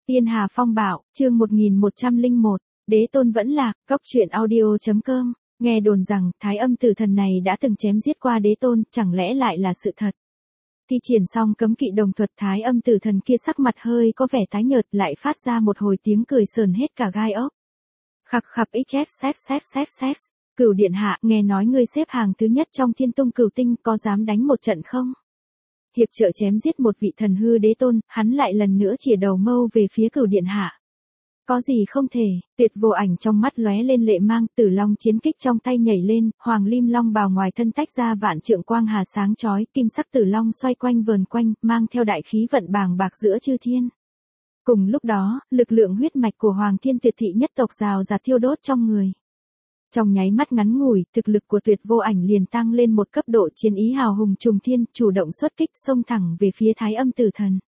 Tiên Hà Phong Bạo, chương 1101, Đế Tôn vẫn lạc, góc truyện audio.com, nghe đồn rằng, Thái Âm Tử Thần này đã từng chém giết qua Đế Tôn, chẳng lẽ lại là sự thật. Thi triển xong cấm kỵ đồng thuật, Thái Âm Tử Thần kia sắc mặt hơi có vẻ tái nhợt, lại phát ra một hồi tiếng cười sờn hết cả gai ốc. Khập khập xx, Cửu điện hạ, nghe nói ngươi xếp hàng thứ nhất trong Thiên Tung Cửu Tinh, có dám đánh một trận không? Hiệp trợ chém giết một vị thần hư đế tôn, hắn lại lần nữa chìa đầu mâu về phía Cửu điện hạ. Có gì không thể, Tuyệt Vô Ảnh trong mắt lóe lên lệ mang, Tử Long chiến kích trong tay nhảy lên, Hoàng Lim Long bào ngoài thân tách ra vạn trượng quang hà sáng chói, kim sắc Tử Long xoay quanh vờn quanh, mang theo đại khí vận bàng bạc giữa chư thiên. Cùng lúc đó, lực lượng huyết mạch của Hoàng Thiên Tuyệt thị nhất tộc rào rạt thiêu đốt trong người. Trong nháy mắt ngắn ngủi, thực lực của Tuyệt Vô Ảnh liền tăng lên một cấp độ, chiến ý hào hùng trùng thiên, chủ động xuất kích xông thẳng về phía Thái Âm Tử Thần.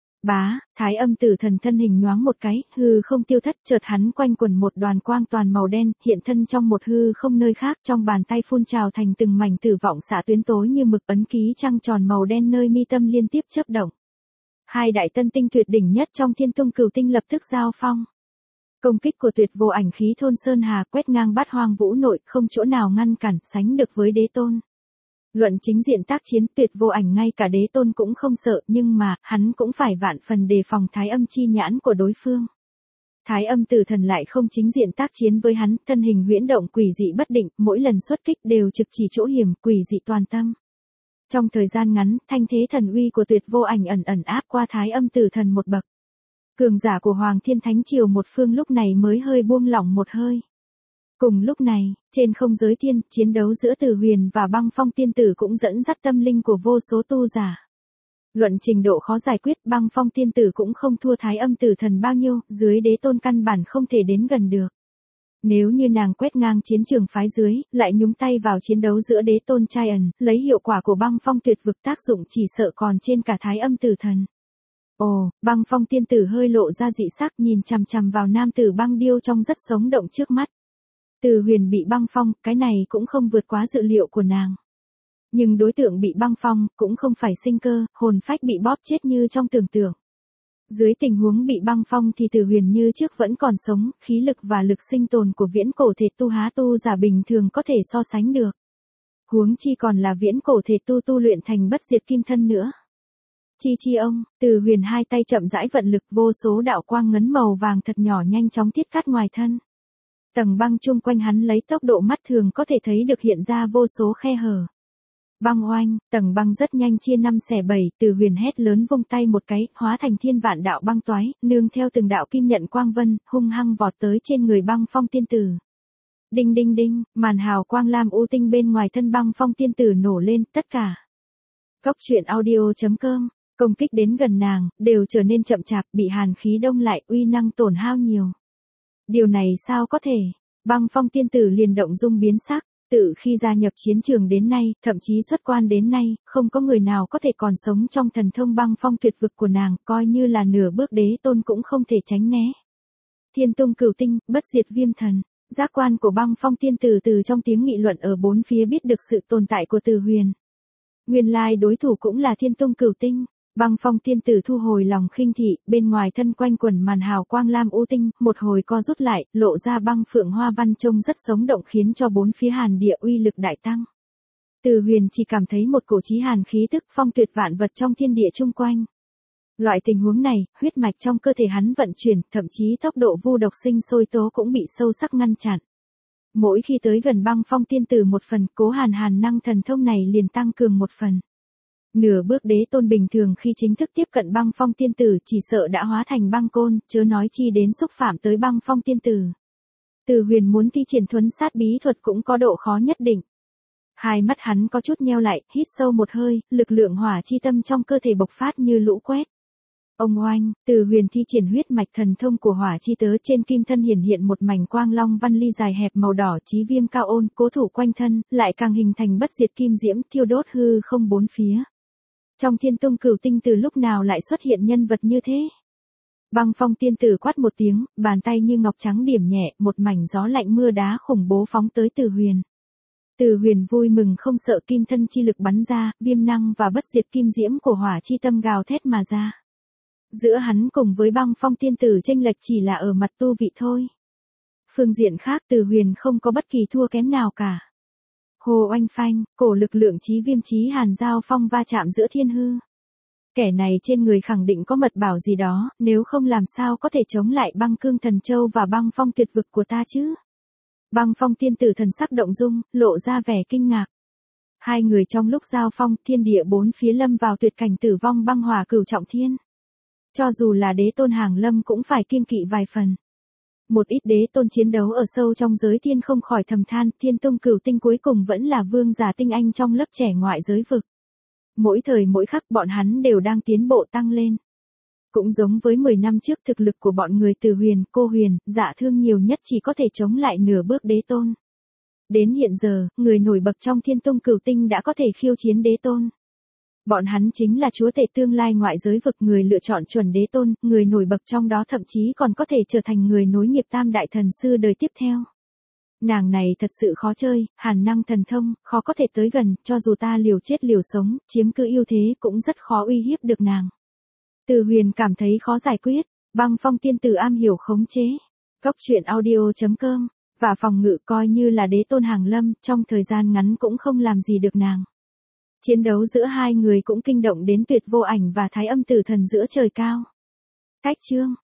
Bá, Thái Âm Tử Thần thân hình nhoáng một cái, hư không tiêu thất, chợt hắn quanh quẩn một đoàn quang toàn màu đen, hiện thân trong một hư không nơi khác, trong bàn tay phun trào thành từng mảnh tử vọng xạ tuyến tối như mực, ấn ký trăng tròn màu đen nơi mi tâm liên tiếp chớp động. Hai đại tân tinh tuyệt đỉnh nhất trong Thiên Tung Cửu Tinh lập tức giao phong. Công kích của Tuyệt Vô Ảnh khí thôn sơn hà quét ngang bát hoang vũ nội, không chỗ nào ngăn cản, sánh được với Đế Tôn. Luận chính diện tác chiến, Tuyệt Vô Ảnh ngay cả Đế Tôn cũng không sợ, nhưng mà, hắn cũng phải vạn phần đề phòng Thái Âm chi nhãn của đối phương. Thái Âm Tử Thần lại không chính diện tác chiến với hắn, thân hình huyễn động quỷ dị bất định, mỗi lần xuất kích đều trực chỉ chỗ hiểm, quỷ dị toàn tâm. Trong thời gian ngắn, thanh thế thần uy của Tuyệt Vô Ảnh ẩn ẩn áp qua Thái Âm Tử Thần một bậc. Cường giả của Hoàng Thiên Thánh Triều một phương lúc này mới hơi buông lỏng một hơi. Cùng lúc này, trên không giới thiên, chiến đấu giữa Từ Huyền và Băng Phong Tiên Tử cũng dẫn dắt tâm linh của vô số tu giả. Luận trình độ khó giải quyết, Băng Phong Tiên Tử cũng không thua Thái Âm Tử Thần bao nhiêu, dưới Đế Tôn căn bản không thể đến gần được. Nếu như nàng quét ngang chiến trường phái dưới, lại nhúng tay vào chiến đấu giữa Đế Tôn trai ẩn, lấy hiệu quả của Băng Phong tuyệt vực tác dụng chỉ sợ còn trên cả Thái Âm Tử Thần. Ồ, Băng Phong Tiên Tử hơi lộ ra dị sắc, nhìn chằm chằm vào nam tử băng điêu trong rất sống động trước mắt. Từ Huyền bị băng phong, cái này cũng không vượt quá dự liệu của nàng. Nhưng đối tượng bị băng phong, cũng không phải sinh cơ, hồn phách bị bóp chết như trong tưởng tượng. Dưới tình huống bị băng phong thì Từ Huyền như trước vẫn còn sống, khí lực và lực sinh tồn của viễn cổ thể tu há tu giả bình thường có thể so sánh được. Huống chi còn là viễn cổ thể tu luyện thành bất diệt kim thân nữa. Chi ông, Từ Huyền hai tay chậm rãi vận lực, vô số đạo quang ngấn màu vàng thật nhỏ nhanh chóng tiết cắt ngoài thân. Tầng băng chung quanh hắn lấy tốc độ mắt thường có thể thấy được hiện ra vô số khe hở. Băng oanh, tầng băng rất nhanh chia 5 xẻ 7, Từ Huyền hét lớn vung tay một cái, hóa thành thiên vạn đạo băng toái, nương theo từng đạo kim nhận quang vân, hung hăng vọt tới trên người Băng Phong Tiên Tử. Đinh đinh đinh, màn hào quang lam u tinh bên ngoài thân Băng Phong Tiên Tử nổ lên, tất cả. Góc truyện audio.com, công kích đến gần nàng, đều trở nên chậm chạp, bị hàn khí đông lại, uy năng tổn hao nhiều. Điều này sao có thể? Băng Phong Tiên Tử liền động dung biến sắc, tự khi gia nhập chiến trường đến nay, thậm chí xuất quan đến nay, không có người nào có thể còn sống trong thần thông Băng Phong tuyệt vực của nàng, coi như là nửa bước Đế Tôn cũng không thể tránh né. Thiên Tung Cửu Tinh, bất diệt viêm thần, giác quan của Băng Phong Tiên Tử từ trong tiếng nghị luận ở bốn phía biết được sự tồn tại của Từ Huyền. Nguyên lai đối thủ cũng là Thiên Tung Cửu Tinh. Băng Phong Tiên Tử thu hồi lòng khinh thị, bên ngoài thân quanh quẩn màn hào quang lam u tinh, một hồi co rút lại, lộ ra băng phượng hoa văn trông rất sống động khiến cho bốn phía hàn địa uy lực đại tăng. Từ Huyền chỉ cảm thấy một cổ chí hàn khí tức phong tuyệt vạn vật trong thiên địa chung quanh. Loại tình huống này, huyết mạch trong cơ thể hắn vận chuyển, thậm chí tốc độ vu độc sinh sôi tố cũng bị sâu sắc ngăn chặn. Mỗi khi tới gần Băng Phong Tiên Tử một phần, cố hàn năng thần thông này liền tăng cường một phần. Nửa bước Đế Tôn bình thường khi chính thức tiếp cận Băng Phong Tiên Tử chỉ sợ đã hóa thành băng côn, chớ nói chi đến xúc phạm tới Băng Phong Tiên Tử. Từ Huyền muốn thi triển thuấn sát bí thuật cũng có độ khó nhất định. Hai mắt hắn có chút nheo lại, hít sâu một hơi, lực lượng hỏa chi tâm trong cơ thể bộc phát như lũ quét. Ông oanh, Từ Huyền thi triển huyết mạch thần thông của hỏa chi tớ, trên kim thân hiển hiện một mảnh quang long văn ly dài hẹp màu đỏ, chí viêm cao ôn, cố thủ quanh thân, lại càng hình thành bất diệt kim diễm, thiêu đốt hư không bốn phía. Trong Thiên Tung Cửu Tinh từ lúc nào lại xuất hiện nhân vật như thế? Băng Phong Tiên Tử quát một tiếng, bàn tay như ngọc trắng điểm nhẹ, một mảnh gió lạnh mưa đá khủng bố phóng tới Từ Huyền. Từ Huyền vui mừng không sợ, kim thân chi lực bắn ra, viêm năng và bất diệt kim diễm của hỏa chi tâm gào thét mà ra. Giữa hắn cùng với Băng Phong tiên tử chênh lệch chỉ là ở mặt tu vị thôi. Phương diện khác Từ Huyền không có bất kỳ thua kém nào cả. Hồ oanh phanh, cổ lực lượng chí viêm chí hàn giao phong va chạm giữa thiên hư. Kẻ này trên người khẳng định có mật bảo gì đó, nếu không làm sao có thể chống lại băng cương thần châu và băng phong tuyệt vực của ta chứ. Băng Phong tiên tử thần sắc động dung, lộ ra vẻ kinh ngạc. Hai người trong lúc giao phong, thiên địa bốn phía lâm vào tuyệt cảnh tử vong băng hỏa cửu trọng thiên. Cho dù là đế tôn hàng lâm cũng phải kiêng kỵ vài phần. Một ít đế tôn chiến đấu ở sâu trong giới thiên không khỏi thầm than, Thiên Tông Cửu Tinh cuối cùng vẫn là vương giả tinh anh trong lớp trẻ ngoại giới vực. Mỗi thời mỗi khắc bọn hắn đều đang tiến bộ tăng lên. Cũng giống với 10 năm trước thực lực của bọn người Từ Huyền, Cô Huyền, Dạ Thương nhiều nhất chỉ có thể chống lại nửa bước đế tôn. Đến hiện giờ, người nổi bật trong Thiên Tông Cửu Tinh đã có thể khiêu chiến đế tôn. Bọn hắn chính là chúa tể tương lai ngoại giới vực, người lựa chọn chuẩn đế tôn, người nổi bật trong đó thậm chí còn có thể trở thành người nối nghiệp tam đại thần sư đời tiếp theo. Nàng này thật sự khó chơi, hàn năng thần thông, khó có thể tới gần, cho dù ta liều chết liều sống, chiếm cứ ưu thế cũng rất khó uy hiếp được nàng. Từ Huyền cảm thấy khó giải quyết, Băng Phong tiên tử am hiểu khống chế. Cốc truyện audio.com, và phòng ngự coi như là đế tôn hàng lâm, trong thời gian ngắn cũng không làm gì được nàng. Chiến đấu giữa hai người cũng kinh động đến Tuyệt Vô Ảnh và Thái Âm Tử Thần giữa trời cao. Cách chương